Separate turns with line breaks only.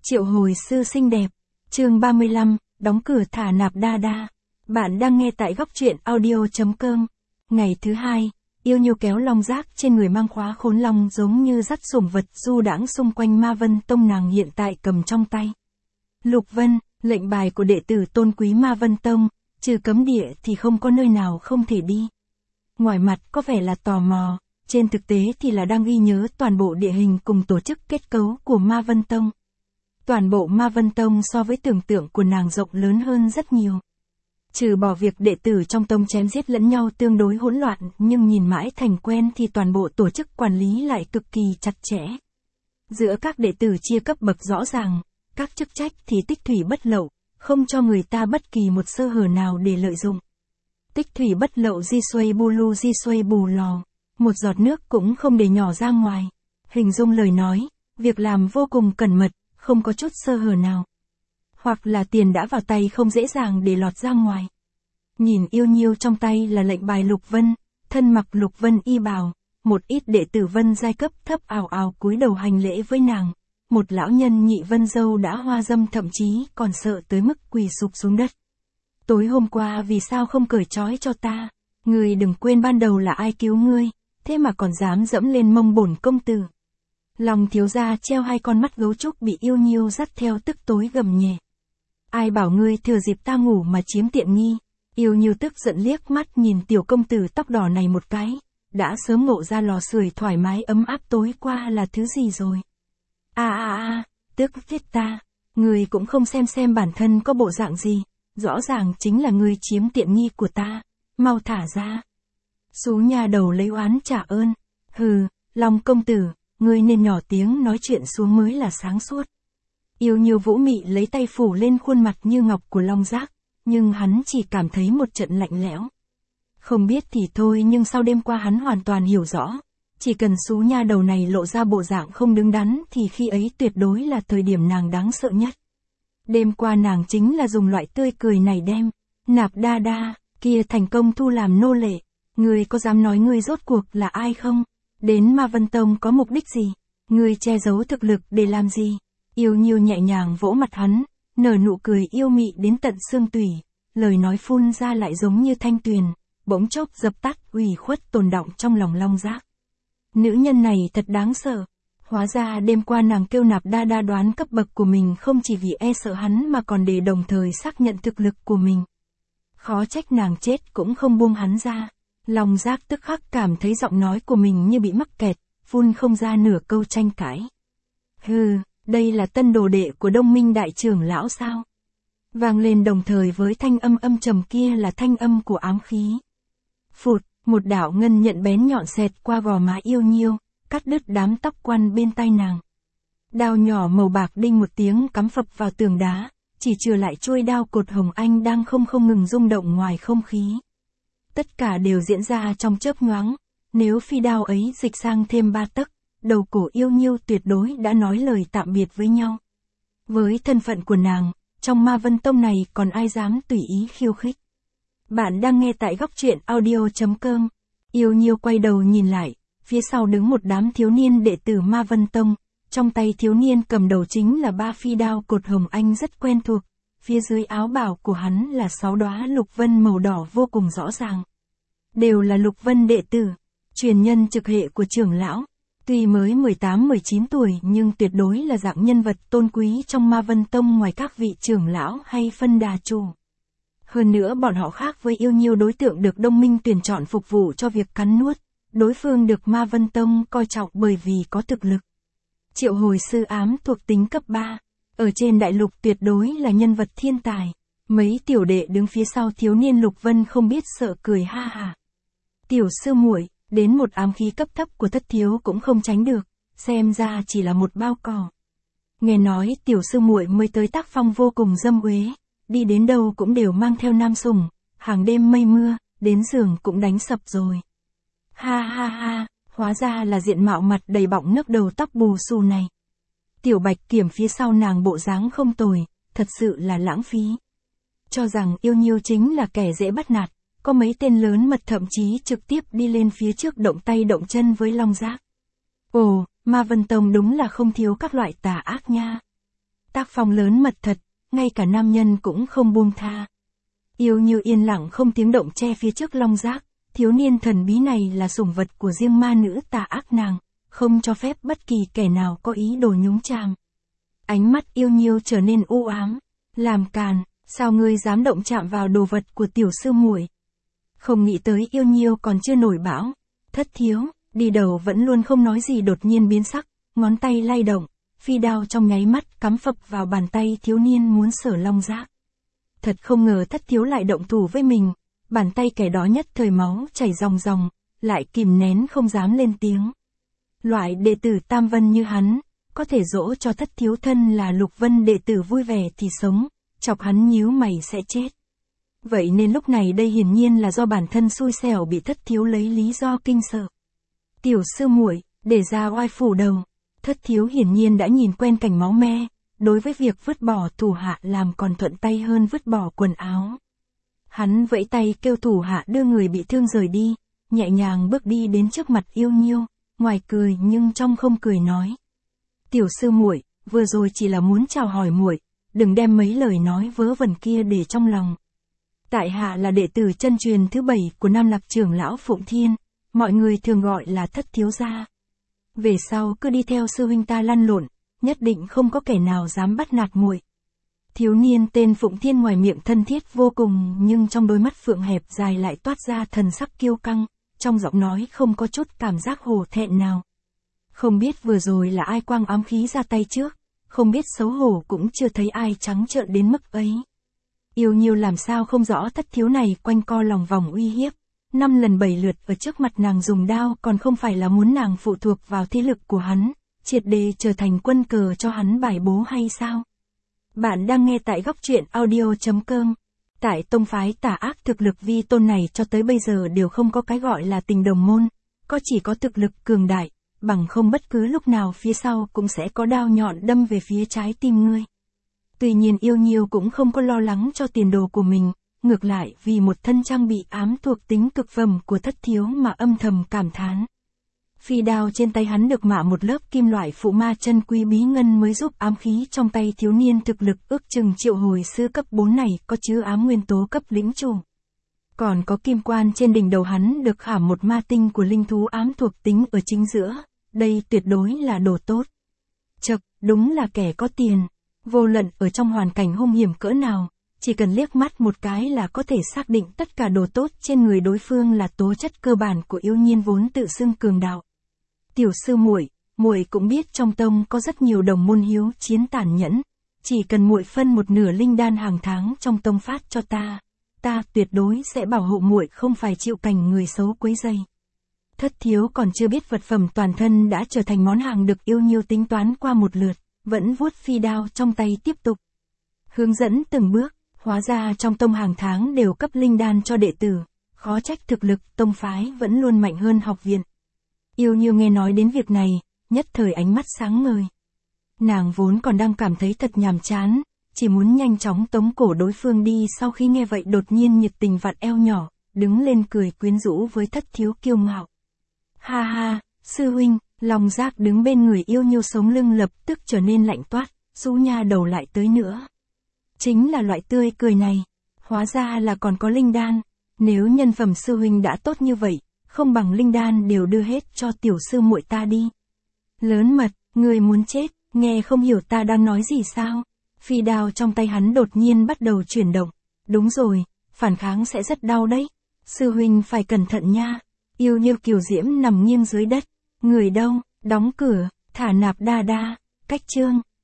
Triệu hồi sư xinh đẹp. Chương 35, đóng cửa thả nạp đa đa. Bạn đang nghe tại góc truyện audio.com. Ngày thứ hai, Yêu Nhiêu kéo long giác trên người mang khóa khốn long giống như dắt sủng vật du đãng xung quanh Ma Vân Tông nàng hiện tại cầm trong tay. Lục Vân, lệnh bài của đệ tử tôn quý Ma Vân Tông, trừ cấm địa thì không có nơi nào không thể đi. Ngoài mặt có vẻ là tò mò, trên thực tế thì là đang ghi nhớ toàn bộ địa hình cùng tổ chức kết cấu của Ma Vân Tông. Toàn bộ Ma Vân Tông so với tưởng tượng của nàng rộng lớn hơn rất nhiều. Trừ bỏ việc đệ tử trong tông chém giết lẫn nhau tương đối hỗn loạn, nhưng nhìn mãi thành quen thì toàn bộ tổ chức quản lý lại cực kỳ chặt chẽ. Giữa các đệ tử chia cấp bậc rõ ràng, các chức trách thì tích thủy bất lậu, không cho người ta bất kỳ một sơ hở nào để lợi dụng. Tích thủy bất lậu di xuây bu lu di xuây bù lò, một giọt nước cũng không để nhỏ ra ngoài. Hình dung lời nói, việc làm vô cùng cẩn mật, không có chút sơ hở nào. Hoặc là tiền đã vào tay không dễ dàng để lọt ra ngoài. Nhìn Yêu Nhiêu trong tay là lệnh bài Lục Vân, thân mặc Lục Vân y bào, một ít đệ tử Vân giai cấp thấp ào ào cúi đầu hành lễ với nàng. Một lão nhân nhị Vân dâu đã hoa dâm thậm chí còn sợ tới mức quỳ sụp xuống đất. Tối hôm qua vì sao không cởi trói cho ta? Ngươi đừng quên ban đầu là ai cứu ngươi, thế mà còn dám dẫm lên mông bổn công tử. Lòng thiếu gia treo hai con mắt gấu trúc bị Yêu Nhiêu dắt theo tức tối gầm nhẹ. Ai bảo ngươi thừa dịp ta ngủ mà chiếm tiện nghi? Yêu Nhiêu tức giận liếc mắt nhìn tiểu công tử tóc đỏ này một cái, đã sớm ngộ ra lò sưởi thoải mái ấm áp tối qua là thứ gì rồi. Tức giết ta, ngươi cũng không xem bản thân có bộ dạng gì, rõ ràng chính là ngươi chiếm tiện nghi của ta, mau thả ra. Xú nhà đầu lấy oán trả ơn, hừ, Long công tử, ngươi nên nhỏ tiếng nói chuyện xuống mới là sáng suốt. Yêu Nhiêu vũ mị lấy tay phủ lên khuôn mặt như ngọc của Long Giác, nhưng hắn chỉ cảm thấy một trận lạnh lẽo. Không biết thì thôi nhưng sau đêm qua hắn hoàn toàn hiểu rõ, chỉ cần xú nha đầu này lộ ra bộ dạng không đứng đắn thì khi ấy tuyệt đối là thời điểm nàng đáng sợ nhất. Đêm qua nàng chính là dùng loại tươi cười này đem nạp đa đa kia thành công thu làm nô lệ. Ngươi có dám nói ngươi rốt cuộc là ai không? Đến Ma Vân Tông có mục đích gì? Ngươi che giấu thực lực để làm gì? Yêu Nhiêu nhẹ nhàng vỗ mặt hắn, nở nụ cười yêu mị đến tận xương tủy, lời nói phun ra lại giống như thanh tuyền, bỗng chốc dập tắt ủy khuất tồn đọng trong lòng Long Giác. Nữ nhân này thật đáng sợ. Hóa ra đêm qua nàng kêu nạp đa đa đoán cấp bậc của mình không chỉ vì e sợ hắn mà còn để đồng thời xác nhận thực lực của mình. Khó trách nàng chết cũng không buông hắn ra. Long Giác tức khắc cảm thấy giọng nói của mình như bị mắc kẹt, phun không ra nửa câu tranh cãi. Hừ, đây là tân đồ đệ của Đông Minh đại trưởng lão sao? Vang lên đồng thời với thanh âm âm trầm kia là thanh âm của ám khí. Phụt, một đạo ngân nhận bén nhọn xẹt qua gò má Yêu Nhiêu, cắt đứt đám tóc quăn bên tai nàng. Đao nhỏ màu bạc đinh một tiếng cắm phập vào tường đá, chỉ trừ lại chuôi đao cột hồng anh đang không ngừng rung động ngoài không khí. Tất cả đều diễn ra trong chớp nhoáng, nếu phi đao ấy dịch sang thêm 3 tấc, đầu cổ Yêu Nhiêu tuyệt đối đã nói lời tạm biệt với nhau. Với thân phận của nàng, trong Ma Vân Tông này còn ai dám tùy ý khiêu khích. Bạn đang nghe tại góc truyện audio.com. Yêu Nhiêu quay đầu nhìn lại, phía sau đứng một đám thiếu niên đệ tử Ma Vân Tông, trong tay thiếu niên cầm đầu chính là 3 phi đao cột hồng anh rất quen thuộc, phía dưới áo bào của hắn là 6 đóa lục vân màu đỏ vô cùng rõ ràng. Đều là Lục Vân đệ tử, truyền nhân trực hệ của trưởng lão, tuy mới 18-19 tuổi nhưng tuyệt đối là dạng nhân vật tôn quý trong Ma Vân Tông ngoài các vị trưởng lão hay phân đà chủ. Hơn nữa bọn họ khác với Yêu Nhiêu đối tượng được Đông Minh tuyển chọn phục vụ cho việc cắn nuốt, đối phương được Ma Vân Tông coi trọng bởi vì có thực lực. Triệu hồi sư ám thuộc tính cấp 3, ở trên đại lục tuyệt đối là nhân vật thiên tài, mấy tiểu đệ đứng phía sau thiếu niên Lục Vân không biết sợ cười ha ha. Tiểu sư muội, đến một ám khí cấp thấp của thất thiếu cũng không tránh được, xem ra chỉ là một bao cỏ. Nghe nói tiểu sư muội mới tới tác phong vô cùng dâm uế, đi đến đâu cũng đều mang theo nam sủng, hàng đêm mây mưa, đến giường cũng đánh sập rồi. Ha, hóa ra là diện mạo mặt đầy bọng nước đầu tóc bù xù này. Tiểu Bạch Kiểm phía sau nàng bộ dáng không tồi, thật sự là lãng phí. Cho rằng Yêu Nhiêu chính là kẻ dễ bắt nạt, có mấy tên lớn mật thậm chí trực tiếp đi lên phía trước động tay động chân với Long Giác. Ồ, Ma Vân Tông đúng là không thiếu các loại tà ác nha. Tác Tác phong lớn mật thật, ngay cả nam nhân cũng không buông tha. Yêu Như yên lặng không tiếng động che phía trước Long Giác, thiếu niên thần bí này là sủng vật của riêng ma nữ tà ác nàng, không cho phép bất kỳ kẻ nào có ý đồ nhúng chàm. Ánh mắt Yêu Nhiêu trở nên u ám, làm càn, sao ngươi dám động chạm vào đồ vật của tiểu sư muội? Không nghĩ tới Yêu Nhiêu còn chưa nổi bão, Thất Thiếu, đi đầu vẫn luôn không nói gì đột nhiên biến sắc, ngón tay lay động, phi đao trong nháy mắt cắm phập vào bàn tay thiếu niên muốn sở Long Giác. Thật không ngờ Thất Thiếu lại động thủ với mình, bàn tay kẻ đó nhất thời máu chảy ròng ròng, lại kìm nén không dám lên tiếng. Loại đệ tử Tam Vân như hắn, có thể dỗ cho Thất Thiếu thân là Lục Vân đệ tử vui vẻ thì sống, chọc hắn nhíu mày sẽ chết. Vậy nên lúc này đây hiển nhiên là do bản thân xui xẻo bị Thất Thiếu lấy lý do kinh sợ. Tiểu sư muội, để ra oai phủ đầu. Thất Thiếu hiển nhiên đã nhìn quen cảnh máu me, đối với việc vứt bỏ thủ hạ làm còn thuận tay hơn vứt bỏ quần áo. Hắn vẫy tay kêu thủ hạ đưa người bị thương rời đi, nhẹ nhàng bước đi đến trước mặt Yêu Nhiêu, ngoài cười nhưng trong không cười nói: "Tiểu sư muội, vừa rồi chỉ là muốn chào hỏi muội, đừng đem mấy lời nói vớ vẩn kia để trong lòng. Tại hạ là đệ tử chân truyền thứ 7 của Nam Lạc trưởng lão Phụng Thiên, mọi người thường gọi là Thất thiếu gia. Về sau cứ đi theo sư huynh ta lăn lộn, nhất định không có kẻ nào dám bắt nạt muội." Thiếu niên tên Phụng Thiên ngoài miệng thân thiết vô cùng nhưng trong đôi mắt phượng hẹp dài lại toát ra thần sắc kiêu căng, trong giọng nói không có chút cảm giác hổ thẹn nào. Không biết vừa rồi là ai quang ám khí ra tay trước, không biết xấu hổ cũng chưa thấy ai trắng trợn đến mức ấy. Yêu Nhiêu làm sao không rõ Thất Thiếu này quanh co lòng vòng uy hiếp, 5 lần 7 lượt ở trước mặt nàng dùng đao còn không phải là muốn nàng phụ thuộc vào thế lực của hắn, triệt để trở thành quân cờ cho hắn bài bố hay sao? Bạn đang nghe tại góc truyện audio.com. Tại tông phái tà ác thực lực vi tôn này cho tới bây giờ đều không có cái gọi là tình đồng môn, có chỉ có thực lực cường đại, bằng không bất cứ lúc nào phía sau cũng sẽ có đao nhọn đâm về phía trái tim ngươi. Tuy nhiên Yêu Nhiêu cũng không có lo lắng cho tiền đồ của mình, ngược lại vì một thân trang bị ám thuộc tính cực phẩm của Thất Thiếu mà âm thầm cảm thán. Phi đao trên tay hắn được mạ một lớp kim loại phụ ma chân quý bí ngân mới giúp ám khí trong tay thiếu niên thực lực ước chừng triệu hồi sư cấp 4 này có chứa ám nguyên tố cấp lĩnh chủ. Còn có kim quan trên đỉnh đầu hắn được khảm một ma tinh của linh thú ám thuộc tính ở chính giữa, đây tuyệt đối là đồ tốt. Chậc, đúng là kẻ có tiền, vô luận ở trong hoàn cảnh hung hiểm cỡ nào, chỉ cần liếc mắt một cái là có thể xác định tất cả đồ tốt trên người đối phương là tố chất cơ bản của yêu nhiên vốn tự xưng cường đạo. Tiểu sư muội, muội cũng biết trong tông có rất nhiều đồng môn hiếu chiến tàn nhẫn, chỉ cần muội phân một nửa linh đan hàng tháng trong tông phát cho ta, ta tuyệt đối sẽ bảo hộ muội không phải chịu cảnh người xấu quấy rầy. Thất Thiếu còn chưa biết vật phẩm toàn thân đã trở thành món hàng được Yêu Nhiêu tính toán qua một lượt, vẫn vuốt phi đao trong tay tiếp tục hướng dẫn từng bước. Hóa ra trong tông hàng tháng đều cấp linh đan cho đệ tử, khó trách thực lực tông phái vẫn luôn mạnh hơn học viện. Yêu Nhiêu nghe nói đến việc này, nhất thời ánh mắt sáng ngời. Nàng vốn còn đang cảm thấy thật nhàm chán, chỉ muốn nhanh chóng tống cổ đối phương đi, sau khi nghe vậy đột nhiên nhiệt tình vặn eo nhỏ, đứng lên cười quyến rũ với Thất Thiếu kiêu ngạo. Ha ha, sư huynh. Long Giác đứng bên người Yêu Nhiêu sống lưng lập tức trở nên lạnh toát, rũ nha đầu lại tới nữa. Chính là loại tươi cười này, hóa ra là còn có linh đan, nếu nhân phẩm sư huynh đã tốt như vậy, không bằng linh đan đều đưa hết cho tiểu sư muội ta đi. Lớn mật, người muốn chết, nghe không hiểu ta đang nói gì sao? Phi đao trong tay hắn đột nhiên bắt đầu chuyển động. Đúng rồi, phản kháng sẽ rất đau đấy. Sư huynh phải cẩn thận nha. Yêu Nhiêu kiều diễm nằm nghiêng dưới đất. Người đâu, đóng cửa, thả nạp đa đa, cách chương.